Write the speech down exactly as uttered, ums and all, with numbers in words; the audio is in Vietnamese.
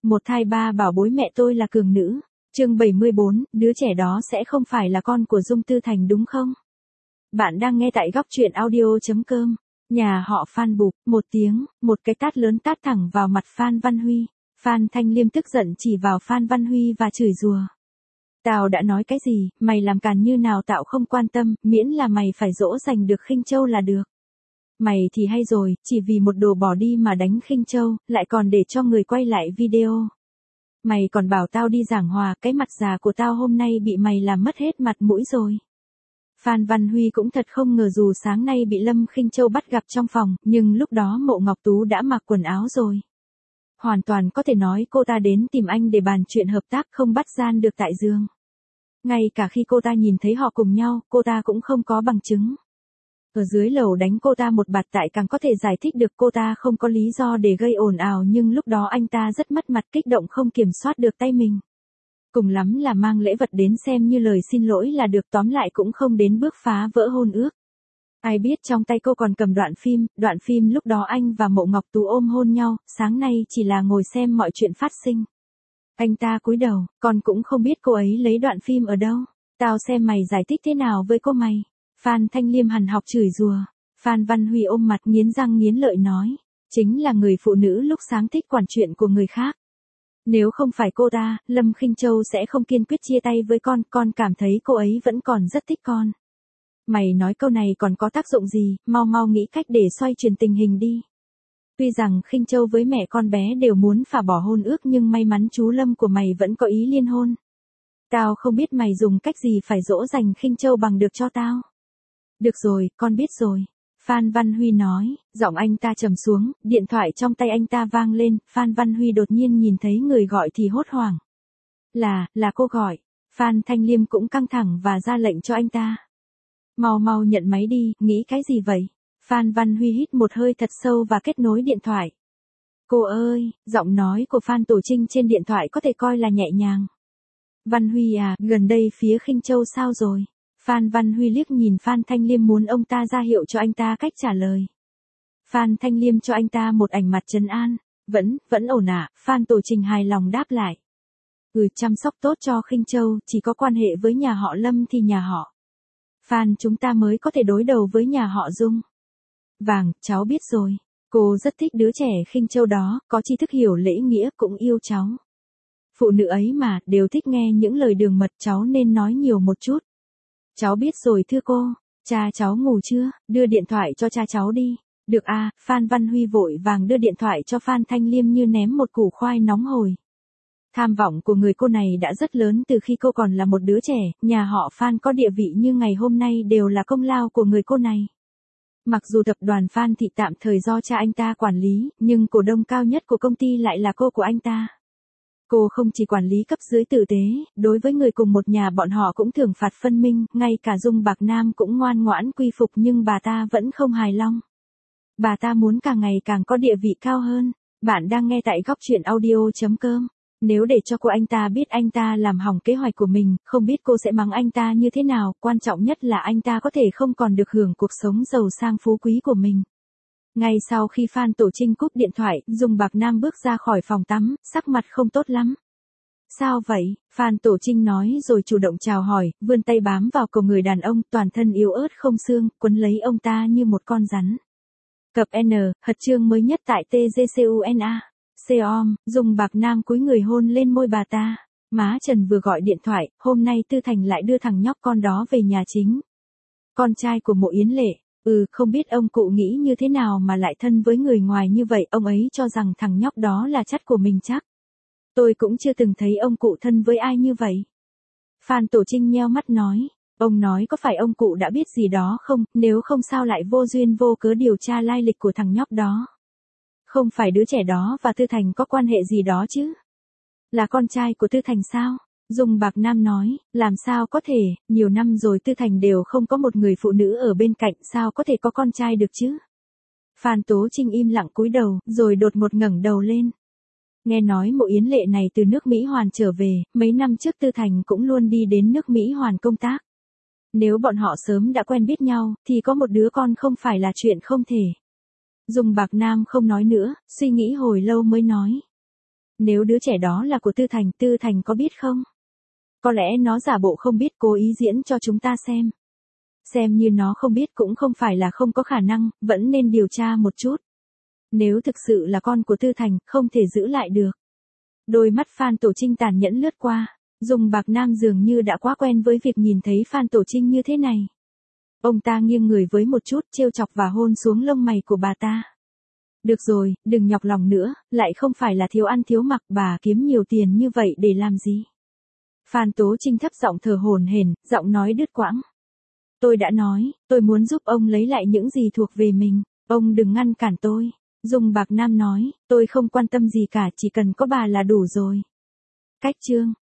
Một thai ba bảo bối mẹ tôi là cường nữ. Chương bảy mươi bốn, đứa trẻ đó sẽ không phải là con của Dung Tư Thành đúng không? Bạn đang nghe tại góc truyện audio.com. Nhà họ Phan bụp, một tiếng, một cái tát lớn tát thẳng vào mặt Phan Văn Huy. Phan Thanh Liêm tức giận chỉ vào Phan Văn Huy và chửi rủa. Tao đã nói cái gì, mày làm càn như nào tao không quan tâm, miễn là mày phải dỗ dành được Khinh Châu là được. Mày thì hay rồi, chỉ vì một đồ bỏ đi mà đánh Khinh Châu, lại còn để cho người quay lại video. Mày còn bảo tao đi giảng hòa, cái mặt già của tao hôm nay bị mày làm mất hết mặt mũi rồi. Phan Văn Huy cũng thật không ngờ dù sáng nay bị Lâm Khinh Châu bắt gặp trong phòng, nhưng lúc đó Mộ Ngọc Tú đã mặc quần áo rồi. Hoàn toàn có thể nói cô ta đến tìm anh để bàn chuyện hợp tác không bắt gian được tại giường. Ngay cả khi cô ta nhìn thấy họ cùng nhau, cô ta cũng không có bằng chứng. Ở dưới lầu đánh cô ta một bạt tại càng có thể giải thích được cô ta không có lý do để gây ồn ào, nhưng lúc đó anh ta rất mất mặt, kích động không kiểm soát được tay mình. Cùng lắm là mang lễ vật đến xem như lời xin lỗi là được, tóm lại cũng không đến bước phá vỡ hôn ước. Ai biết trong tay cô còn cầm đoạn phim, đoạn phim lúc đó anh và Mộ Ngọc Tú ôm hôn nhau, sáng nay chỉ là ngồi xem mọi chuyện phát sinh. Anh ta cúi đầu, con cũng không biết cô ấy lấy đoạn phim ở đâu. Tao xem mày giải thích thế nào với cô mày. Phan Thanh Liêm hằn học chửi rủa. Phan Văn Huy ôm mặt nghiến răng nghiến lợi nói. Chính là người phụ nữ lúc sáng thích quản chuyện của người khác. Nếu không phải cô ta, Lâm Khinh Châu sẽ không kiên quyết chia tay với con, con cảm thấy cô ấy vẫn còn rất thích con. Mày nói câu này còn có tác dụng gì, mau mau nghĩ cách để xoay chuyển tình hình đi. Tuy rằng Khinh Châu với mẹ con bé đều muốn phá bỏ hôn ước nhưng may mắn chú Lâm của mày vẫn có ý liên hôn. Tao không biết mày dùng cách gì phải dỗ dành Khinh Châu bằng được cho tao. Được rồi, con biết rồi. Phan Văn Huy nói, giọng anh ta trầm xuống, điện thoại trong tay anh ta vang lên, Phan Văn Huy đột nhiên nhìn thấy người gọi thì hốt hoảng. Là, là cô gọi. Phan Thanh Liêm cũng căng thẳng và ra lệnh cho anh ta. Mau mau nhận máy đi, nghĩ cái gì vậy? Phan Văn Huy hít một hơi thật sâu và kết nối điện thoại. Cô ơi, giọng nói của Phan Tổ Trinh trên điện thoại có thể coi là nhẹ nhàng. Văn Huy à, gần đây phía Khinh Châu sao rồi? Phan Văn Huy liếc nhìn Phan Thanh Liêm muốn ông ta ra hiệu cho anh ta cách trả lời. Phan Thanh Liêm cho anh ta một ảnh mặt trấn an. Vẫn, vẫn ổn ạ, à, Phan Tổ Trình hài lòng đáp lại. Ừ, chăm sóc tốt cho Khinh Châu, chỉ có quan hệ với nhà họ Lâm thì nhà họ Phan chúng ta mới có thể đối đầu với nhà họ Dung. Vàng, cháu biết rồi. Cô rất thích đứa trẻ Khinh Châu đó, có tri thức hiểu lễ nghĩa cũng yêu cháu. Phụ nữ ấy mà, đều thích nghe những lời đường mật, cháu nên nói nhiều một chút. Cháu biết rồi thưa cô. Cha cháu ngủ chưa, đưa điện thoại cho cha cháu đi. Được a, à, Phan Văn Huy vội vàng đưa điện thoại cho Phan Thanh Liêm như ném một củ khoai nóng hổi. Tham vọng của người cô này đã rất lớn từ khi cô còn là một đứa trẻ, nhà họ Phan có địa vị như ngày hôm nay đều là công lao của người cô này. Mặc dù tập đoàn Phan Thị tạm thời do cha anh ta quản lý, nhưng cổ đông cao nhất của công ty lại là cô của anh ta. Cô không chỉ quản lý cấp dưới tử tế, đối với người cùng một nhà bọn họ cũng thưởng phạt phân minh, ngay cả Dung Bạc Nam cũng ngoan ngoãn quy phục nhưng bà ta vẫn không hài lòng. Bà ta muốn càng ngày càng có địa vị cao hơn. Bạn đang nghe tại góc truyện audio.com. Nếu để cho cô anh ta biết anh ta làm hỏng kế hoạch của mình, không biết cô sẽ mắng anh ta như thế nào, quan trọng nhất là anh ta có thể không còn được hưởng cuộc sống giàu sang phú quý của mình. Ngay sau khi Phan Tổ Trinh cúp điện thoại, Dung Bạc Nam bước ra khỏi phòng tắm, sắc mặt không tốt lắm. Sao vậy? Phan Tổ Trinh nói rồi chủ động chào hỏi, vươn tay bám vào cổ người đàn ông, toàn thân yếu ớt không xương, quấn lấy ông ta như một con rắn. Cập N, hật chương mới nhất tại tê giê xê u en a. Xeom, Dung Bạc Nam cúi người hôn lên môi bà ta. Má Trần vừa gọi điện thoại, hôm nay Tư Thành lại đưa thằng nhóc con đó về nhà chính. Con trai của Mộ Yến Lệ. Ừ, không biết ông cụ nghĩ như thế nào mà lại thân với người ngoài như vậy, ông ấy cho rằng thằng nhóc đó là chắt của mình chắc. Tôi cũng chưa từng thấy ông cụ thân với ai như vậy. Phan Tổ Trinh nheo mắt nói. Ông nói có phải ông cụ đã biết gì đó không, nếu không sao lại vô duyên vô cớ điều tra lai lịch của thằng nhóc đó. Không phải đứa trẻ đó và Tư Thành có quan hệ gì đó chứ? Là con trai của Tư Thành sao? Dung Bạc Nam nói, làm sao có thể, nhiều năm rồi Tư Thành đều không có một người phụ nữ ở bên cạnh, sao có thể có con trai được chứ? Phan Tố Trinh im lặng cúi đầu, rồi đột ngột ngẩng đầu lên. Nghe nói Mộ Yến Lệ này từ nước Mỹ Hoàn trở về, mấy năm trước Tư Thành cũng luôn đi đến nước Mỹ Hoàn công tác. Nếu bọn họ sớm đã quen biết nhau, thì có một đứa con không phải là chuyện không thể. Dung Bạc Nam không nói nữa, suy nghĩ hồi lâu mới nói. Nếu đứa trẻ đó là của Tư Thành, Tư Thành có biết không? Có lẽ nó giả bộ không biết, cố ý diễn cho chúng ta xem. Xem như nó không biết cũng không phải là không có khả năng, vẫn nên điều tra một chút. Nếu thực sự là con của Tư Thành, không thể giữ lại được. Đôi mắt Phan Tổ Trinh tàn nhẫn lướt qua. Dung Bạc Nam dường như đã quá quen với việc nhìn thấy Phan Tổ Trinh như thế này. Ông ta nghiêng người với một chút, trêu chọc và hôn xuống lông mày của bà ta. Được rồi, đừng nhọc lòng nữa, lại không phải là thiếu ăn thiếu mặc, bà kiếm nhiều tiền như vậy để làm gì? Phan Tố Trinh thấp giọng thở hổn hển, giọng nói đứt quãng. Tôi đã nói, tôi muốn giúp ông lấy lại những gì thuộc về mình, ông đừng ngăn cản tôi. Dung Bạc Nam nói, tôi không quan tâm gì cả, chỉ cần có bà là đủ rồi. Cách chương